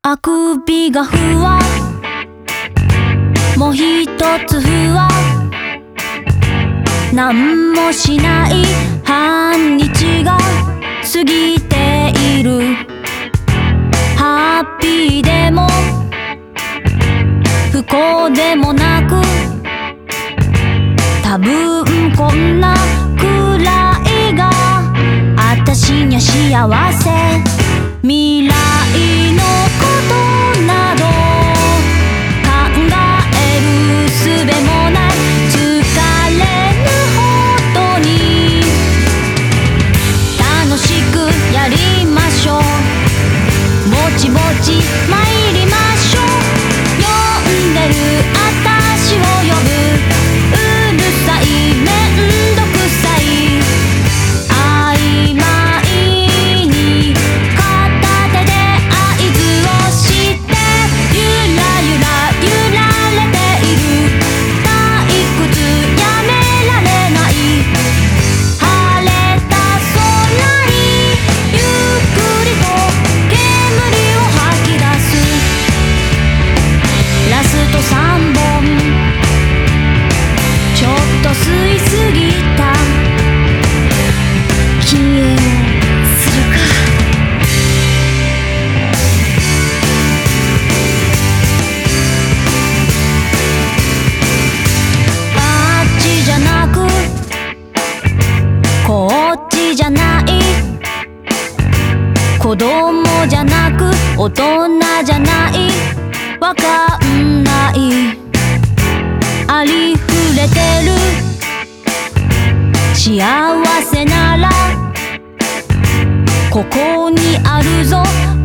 あくびがふわ、もう一つふわ、なんもしない半日が過ぎている。ハッピーでも不幸でもなく、多分こんなくらいがあたしにゃ幸せ。未来のことなど考える術もない。疲れるほどに楽しくやりましょう。ぼちぼち参りましょう。呼んでるあたしを呼ぶ。うるさいめんどくさい曖昧に片手で合図をしてゆらゆら揺られている。退屈やめられない。晴れた空にゆっくりと煙を吐き出す。ラスト3本ちょっと吸いすぎた。禁煙をするか。あっちじゃなくこっちじゃない。子供じゃなく大人じゃない。わかんない。ありふれてる幸せならここにあるぞ。